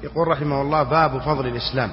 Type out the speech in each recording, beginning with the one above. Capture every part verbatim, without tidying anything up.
يقول رحمه الله: باب فضل الإسلام.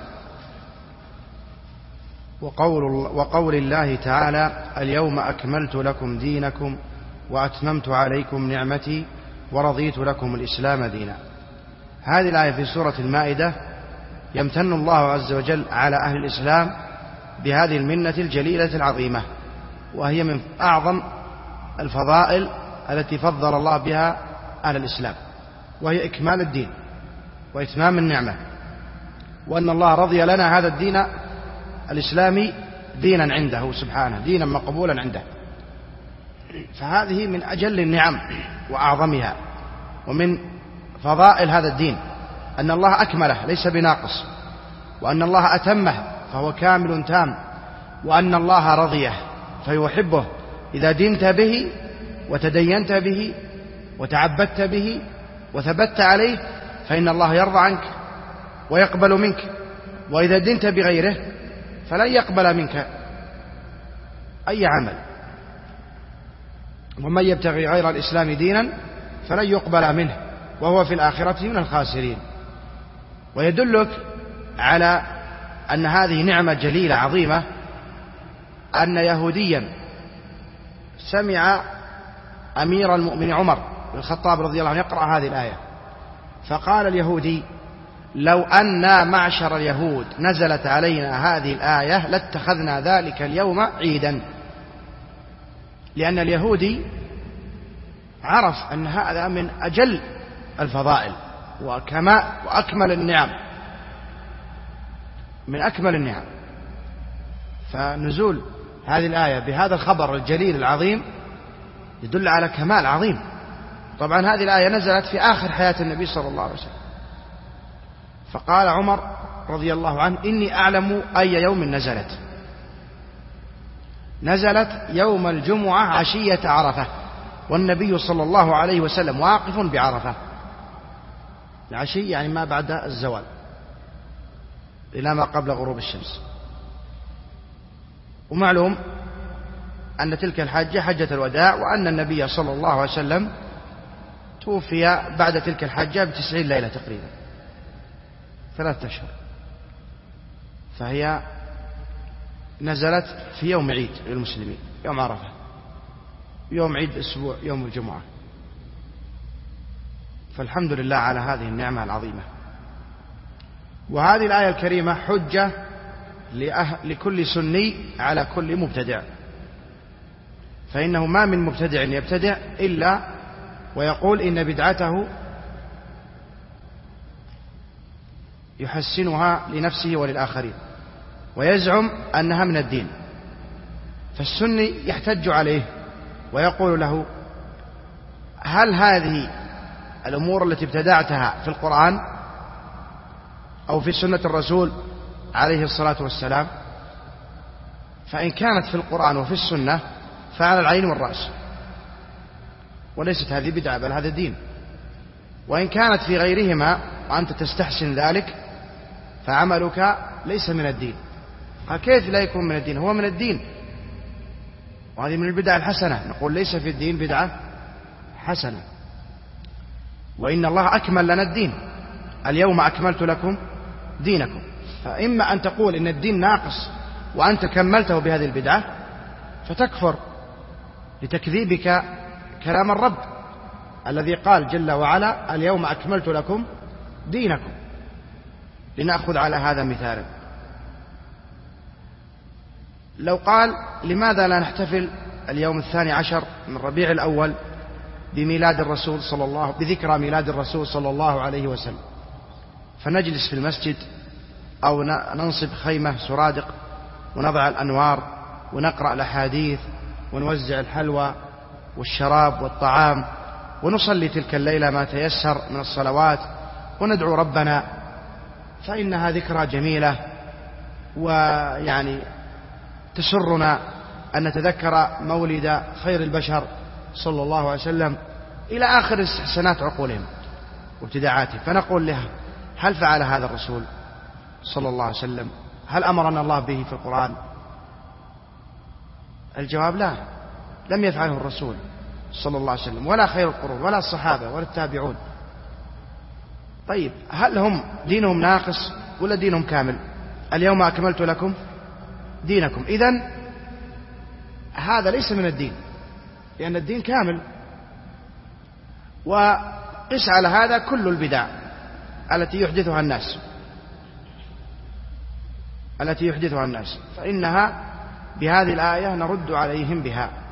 وقول, وقول الله تعالى: اليوم أكملت لكم دينكم وأتممت عليكم نعمتي ورضيت لكم الإسلام دينا. هذه الآية في سورة المائدة يمتن الله عز وجل على أهل الإسلام بهذه المنة الجليلة العظيمة، وهي من أعظم الفضائل التي فضل الله بها أهل الإسلام، وهي إكمال الدين وإتمام النعمة، وأن الله رضي لنا هذا الدين الإسلامي دينا عنده سبحانه، دينا مقبولا عنده. فهذه من أجل النعم وأعظمها، ومن فضائل هذا الدين أن الله أكمله ليس بناقص، وأن الله أتمه فهو كامل تام، وأن الله رضيه فيحبه. إذا دينت به وتدينت به وتعبدت به وثبت عليه فإن الله يرضى عنك ويقبل منك، وإذا دينت بغيره فلن يقبل منك أي عمل. ومن يبتغي غير الإسلام دينا فلن يقبل منه وهو في الآخرة من الخاسرين. ويدلك على أن هذه نعمة جليلة عظيمة أن يهوديا سمع أمير المؤمنين عمر بن الخطاب رضي الله عنه يقرأ هذه الآية، فقال اليهودي: لو أن معشر اليهود نزلت علينا هذه الآية لاتخذنا ذلك اليوم عيدا. لأن اليهودي عرف أن هذا من أجل الفضائل وكما وأكمل النعم، من أكمل النعم. فنزول هذه الآية بهذا الخبر الجليل العظيم يدل على كمال عظيم. طبعا هذه الآية نزلت في آخر حياة النبي صلى الله عليه وسلم، فقال عمر رضي الله عنه: إني أعلم أي يوم نزلت. نزلت يوم الجمعة عشية عرفة، والنبي صلى الله عليه وسلم واقف بعرفة. العشي يعني ما بعد الزوال إلى ما قبل غروب الشمس. ومعلوم أن تلك الحجة حجة الوداع، وأن النبي صلى الله عليه وسلم توفي بعد تلك الحجة بتسعين ليلة تقريبا، ثلاثة أشهر. فهي نزلت في يوم عيد للمسلمين، يوم عرفة، يوم عيد أسبوع، يوم الجمعة. فالحمد لله على هذه النعمة العظيمة. وهذه الآية الكريمة حجة لكل سني على كل مبتدع، فإنه ما من مبتدع يبتدع إلا ويقول إن بدعته يحسنها لنفسه وللآخرين، ويزعم أنها من الدين. فالسني يحتج عليه ويقول له: هل هذه الأمور التي ابتدعتها في القرآن أو في سنة الرسول عليه الصلاة والسلام؟ فإن كانت في القرآن وفي السنة فعلى العين والرأس، وليست هذه بدعة بل هذا دين. وإن كانت في غيرهما وأنت تستحسن ذلك فعملك ليس من الدين. كيف لا يكون من الدين؟ هو من الدين، وهذه من البدع الحسنة. نقول ليس في الدين بدعة حسنة، وإن الله أكمل لنا الدين. اليوم أكملت لكم دينكم. فإما أن تقول إن الدين ناقص وأنت كملته بهذه البدعة فتكفر لتكذيبك كلام الرب الذي قال جل وعلا: اليوم أكملت لكم دينكم. لنأخذ على هذا مثالا. لو قال: لماذا لا نحتفل اليوم الثاني عشر من ربيع الأول بميلاد الرسول صلى الله بذكرى ميلاد الرسول صلى الله عليه وسلم، فنجلس في المسجد أو ننصب خيمة سرادق ونضع الأنوار ونقرأ الأحاديث ونوزع الحلوى والشراب والطعام ونصلي تلك الليلة ما تيسر من الصلوات وندعو ربنا، فإنها ذكرى جميلة، ويعني تسرنا أن نتذكر مولد خير البشر صلى الله عليه وسلم إلى آخر استحسانات عقولهم وابتداعاتهم. فنقول لها: هل فعل هذا الرسول صلى الله عليه وسلم؟ هل أمرنا الله به في القرآن؟ الجواب: لا، لم يفعله الرسول صلى الله عليه وسلم، ولا خير القرون، ولا الصحابة، ولا التابعون. طيب هل هم دينهم ناقص ولا دينهم كامل؟ اليوم أكملت لكم دينكم. إذن هذا ليس من الدين، لأن الدين كامل. وقس على هذا كل البدع التي يحدثها الناس التي يحدثها الناس فإنها بهذه الآية نرد عليهم بها.